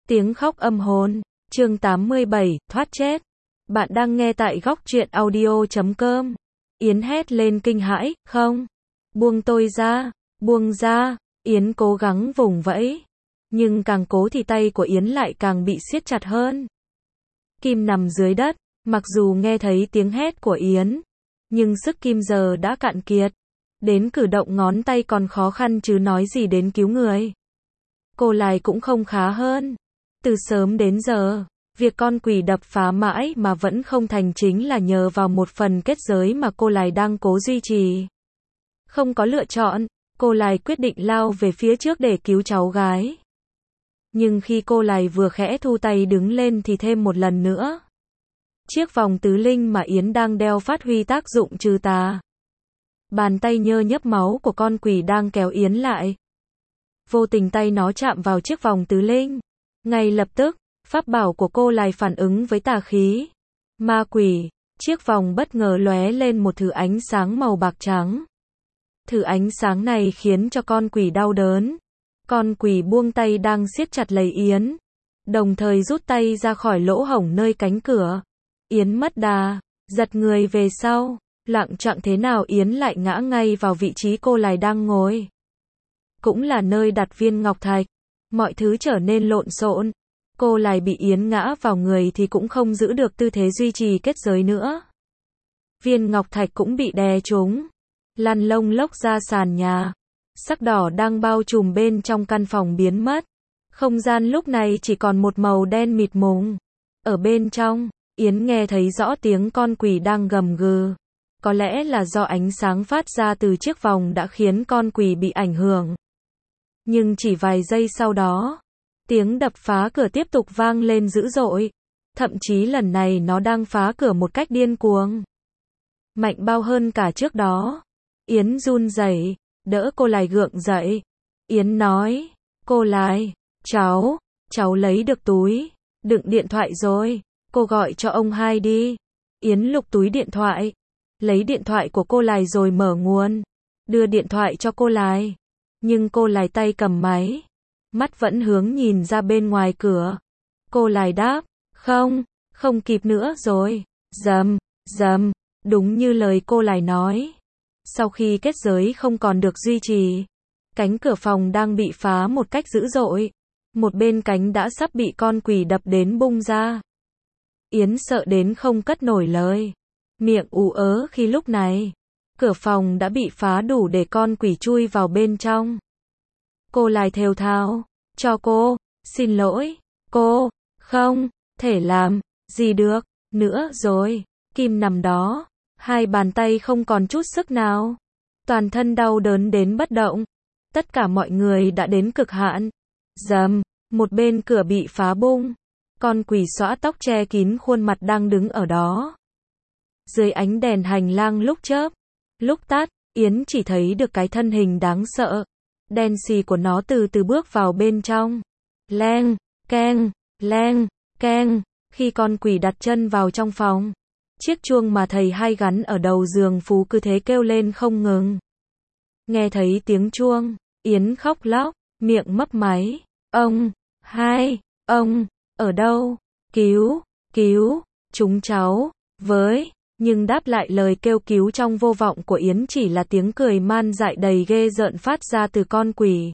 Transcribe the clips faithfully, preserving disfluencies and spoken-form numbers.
Tiếng khóc âm hồn, chương tám mươi bảy, thoát chết. Bạn đang nghe tại góc truyện audio chấm com. Yến hét lên kinh hãi, không. Buông tôi ra, buông ra. Yến cố gắng vùng vẫy. Nhưng càng cố thì tay của Yến lại càng bị siết chặt hơn. Kim nằm dưới đất, mặc dù nghe thấy tiếng hét của Yến, nhưng sức Kim giờ đã cạn kiệt. Đến cử động ngón tay còn khó khăn chứ nói gì đến cứu người. Cô Lài cũng không khá hơn. Từ sớm đến giờ, việc con quỷ đập phá mãi mà vẫn không thành chính là nhờ vào một phần kết giới mà cô Lài đang cố duy trì. Không có lựa chọn, cô Lài quyết định lao về phía trước để cứu cháu gái. Nhưng khi cô Lài vừa khẽ thu tay đứng lên thì thêm một lần nữa. Chiếc vòng tứ linh mà Yến đang đeo phát huy tác dụng trừ tà. Bàn tay nhơ nhấp máu của con quỷ đang kéo Yến lại. Vô tình tay nó chạm vào chiếc vòng tứ linh. Ngay lập tức, pháp bảo của cô Lài phản ứng với tà khí. Ma quỷ, chiếc vòng bất ngờ lóe lên một thử ánh sáng màu bạc trắng. Thử ánh sáng này khiến cho con quỷ đau đớn. Con quỷ buông tay đang siết chặt lấy Yến, đồng thời rút tay ra khỏi lỗ hổng nơi cánh cửa. Yến mất đà, giật người về sau, loạng choạng thế nào Yến lại ngã ngay vào vị trí cô Lài đang ngồi. Cũng là nơi đặt viên ngọc thạch. Mọi thứ trở nên lộn xộn. Cô Lài bị Yến ngã vào người thì cũng không giữ được tư thế duy trì kết giới nữa. Viên ngọc thạch cũng bị đè trúng, lăn lông lốc ra sàn nhà. Sắc đỏ đang bao trùm bên trong căn phòng biến mất. Không gian lúc này chỉ còn một màu đen mịt mùng. Ở bên trong, Yến nghe thấy rõ tiếng con quỷ đang gầm gừ. Có lẽ là do ánh sáng phát ra từ chiếc vòng đã khiến con quỷ bị ảnh hưởng. Nhưng chỉ vài giây sau đó, tiếng đập phá cửa tiếp tục vang lên dữ dội. Thậm chí lần này nó đang phá cửa một cách điên cuồng. Mạnh bao hơn cả trước đó. Yến run rẩy, đỡ cô Lài gượng dậy. Yến nói, cô Lài, cháu, cháu lấy được túi, đựng điện thoại rồi, cô gọi cho ông hai đi. Yến lục túi điện thoại, lấy điện thoại của cô Lài rồi mở nguồn, đưa điện thoại cho cô Lài. Nhưng cô Lài tay cầm máy, mắt vẫn hướng nhìn ra bên ngoài cửa. Cô Lài đáp, không, không kịp nữa rồi. Rầm, rầm, đúng như lời cô Lài nói. Sau khi kết giới không còn được duy trì, cánh cửa phòng đang bị phá một cách dữ dội. Một bên cánh đã sắp bị con quỷ đập đến bung ra. Yến sợ đến không cất nổi lời, miệng ú ớ khi lúc này. Cửa phòng đã bị phá đủ để con quỷ chui vào bên trong. Cô Lài thều thào, cho cô, xin lỗi, cô, không, thể làm, gì được, nữa rồi. Kim nằm đó, hai bàn tay không còn chút sức nào. Toàn thân đau đớn đến bất động. Tất cả mọi người đã đến cực hạn. Rầm, một bên cửa bị phá bung. Con quỷ xõa tóc che kín khuôn mặt đang đứng ở đó. Dưới ánh đèn hành lang lúc chớp, lúc tắt, Yến chỉ thấy được cái thân hình đáng sợ. Đen xì của nó từ từ bước vào bên trong. Leng, keng, leng, keng. Khi con quỷ đặt chân vào trong phòng, chiếc chuông mà thầy hay gắn ở đầu giường Phú cứ thế kêu lên không ngừng. Nghe thấy tiếng chuông, Yến khóc lóc, miệng mấp máy. Ông, hai, ông, ở đâu? Cứu, cứu, chúng cháu, với. Nhưng đáp lại lời kêu cứu trong vô vọng của Yến chỉ là tiếng cười man dại đầy ghê rợn phát ra từ con quỷ.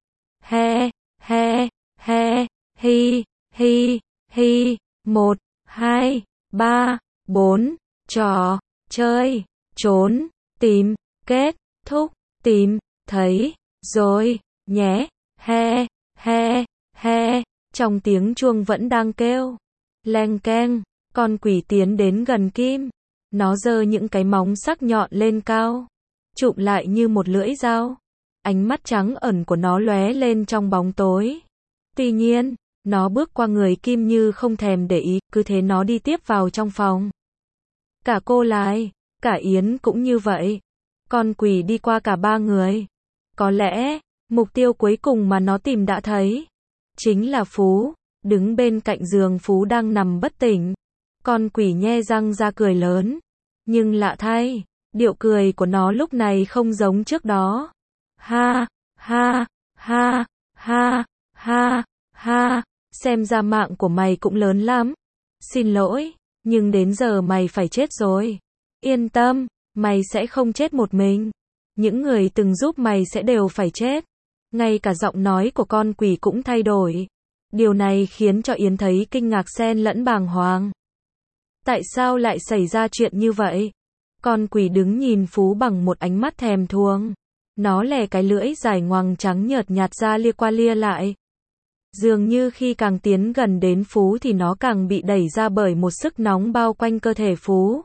He, he, he, hi, hi, hi, một, hai, ba, bốn, trò, chơi, trốn, tìm, kết, thúc, tìm, thấy, rồi, nhé, he, he, he, trong tiếng chuông vẫn đang kêu. Leng keng, con quỷ tiến đến gần Kim. Nó giơ những cái móng sắc nhọn lên cao, chụm lại như một lưỡi dao. Ánh mắt trắng ẩn của nó lóe lên trong bóng tối. Tuy nhiên, nó bước qua người Kim như không thèm để ý, cứ thế nó đi tiếp vào trong phòng. Cả cô Lài, cả Yến cũng như vậy. Con quỷ đi qua cả ba người. Có lẽ, mục tiêu cuối cùng mà nó tìm đã thấy, chính là Phú, đứng bên cạnh giường Phú đang nằm bất tỉnh. Con quỷ nhe răng ra cười lớn. Nhưng lạ thay, điệu cười của nó lúc này không giống trước đó. Ha, ha, ha, ha, ha, ha, xem ra mạng của mày cũng lớn lắm. Xin lỗi, nhưng đến giờ mày phải chết rồi. Yên tâm, mày sẽ không chết một mình. Những người từng giúp mày sẽ đều phải chết. Ngay cả giọng nói của con quỷ cũng thay đổi. Điều này khiến cho Yến thấy kinh ngạc xen lẫn bàng hoàng. Tại sao lại xảy ra chuyện như vậy? Con quỷ đứng nhìn Phú bằng một ánh mắt thèm thuồng. Nó lè cái lưỡi dài ngoằng trắng nhợt nhạt ra lia qua lia lại. Dường như khi càng tiến gần đến Phú thì nó càng bị đẩy ra bởi một sức nóng bao quanh cơ thể Phú.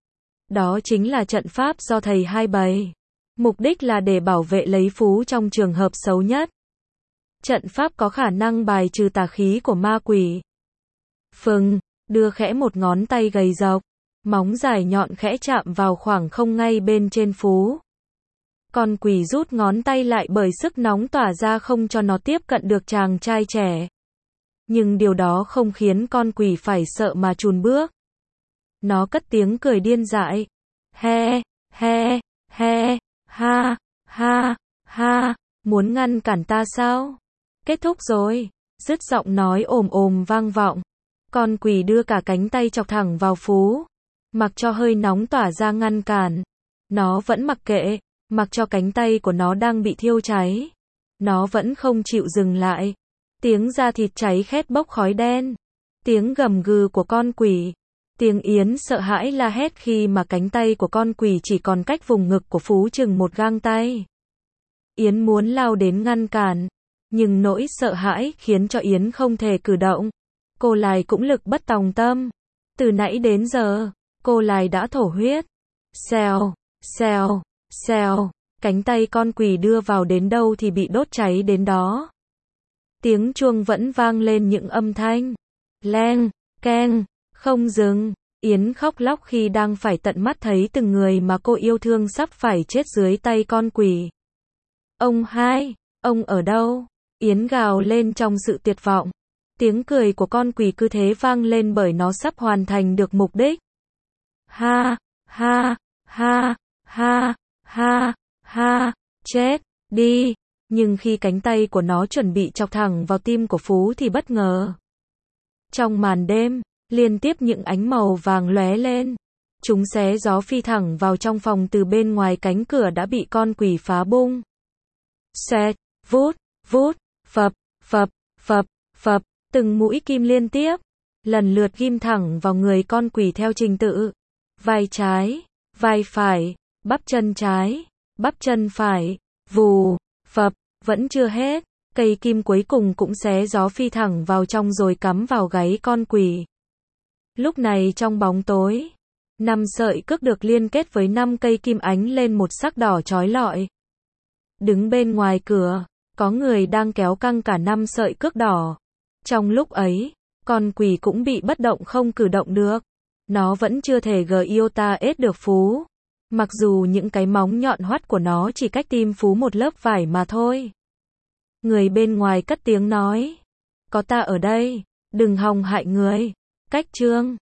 Đó chính là trận pháp do thầy hai bày. Mục đích là để bảo vệ lấy Phú trong trường hợp xấu nhất. Trận pháp có khả năng bài trừ tà khí của ma quỷ. Phừng, đưa khẽ một ngón tay gầy rộc, móng dài nhọn khẽ chạm vào khoảng không ngay bên trên Phú. Con quỷ rút ngón tay lại bởi sức nóng tỏa ra không cho nó tiếp cận được chàng trai trẻ. Nhưng điều đó không khiến con quỷ phải sợ mà chùn bước. Nó cất tiếng cười điên dại. He, he, he, ha, ha, ha, muốn ngăn cản ta sao? Kết thúc rồi. Dứt giọng nói ồm ồm vang vọng. Con quỷ đưa cả cánh tay chọc thẳng vào Phú. Mặc cho hơi nóng tỏa ra ngăn cản. Nó vẫn mặc kệ. Mặc cho cánh tay của nó đang bị thiêu cháy. Nó vẫn không chịu dừng lại. Tiếng da thịt cháy khét bốc khói đen. Tiếng gầm gừ của con quỷ. Tiếng Yến sợ hãi la hét khi mà cánh tay của con quỷ chỉ còn cách vùng ngực của Phú chừng một gang tay. Yến muốn lao đến ngăn cản. Nhưng nỗi sợ hãi khiến cho Yến không thể cử động. Cô Lài cũng lực bất tòng tâm. Từ nãy đến giờ, cô Lài đã thổ huyết. Xèo, xèo, xèo, cánh tay con quỷ đưa vào đến đâu thì bị đốt cháy đến đó. Tiếng chuông vẫn vang lên những âm thanh. Leng, keng, không dừng. Yến khóc lóc khi đang phải tận mắt thấy từng người mà cô yêu thương sắp phải chết dưới tay con quỷ. Ông hai, ông ở đâu? Yến gào lên trong sự tuyệt vọng. Tiếng cười của con quỷ cứ thế vang lên bởi nó sắp hoàn thành được mục đích. Ha, ha, ha, ha, ha, ha, chết, đi. Nhưng khi cánh tay của nó chuẩn bị chọc thẳng vào tim của Phú thì bất ngờ. Trong màn đêm, liên tiếp những ánh màu vàng lóe lên. Chúng xé gió phi thẳng vào trong phòng từ bên ngoài cánh cửa đã bị con quỷ phá bung. Xẹt, vút, vút, phập, phập, phập, phập, từng mũi kim liên tiếp, lần lượt ghim thẳng vào người con quỷ theo trình tự. Vai trái, vai phải, bắp chân trái, bắp chân phải, vù, phập, vẫn chưa hết. Cây kim cuối cùng cũng xé gió phi thẳng vào trong rồi cắm vào gáy con quỷ. Lúc này trong bóng tối, năm sợi cước được liên kết với năm cây kim ánh lên một sắc đỏ chói lọi. Đứng bên ngoài cửa, có người đang kéo căng cả năm sợi cước đỏ. Trong lúc ấy, con quỷ cũng bị bất động không cử động được. Nó vẫn chưa thể giota ết được Phú. Mặc dù những cái móng nhọn hoắt của nó chỉ cách tim Phú một lớp vải mà thôi. Người bên ngoài cất tiếng nói. Có ta ở đây, đừng hòng hại người. Cách chương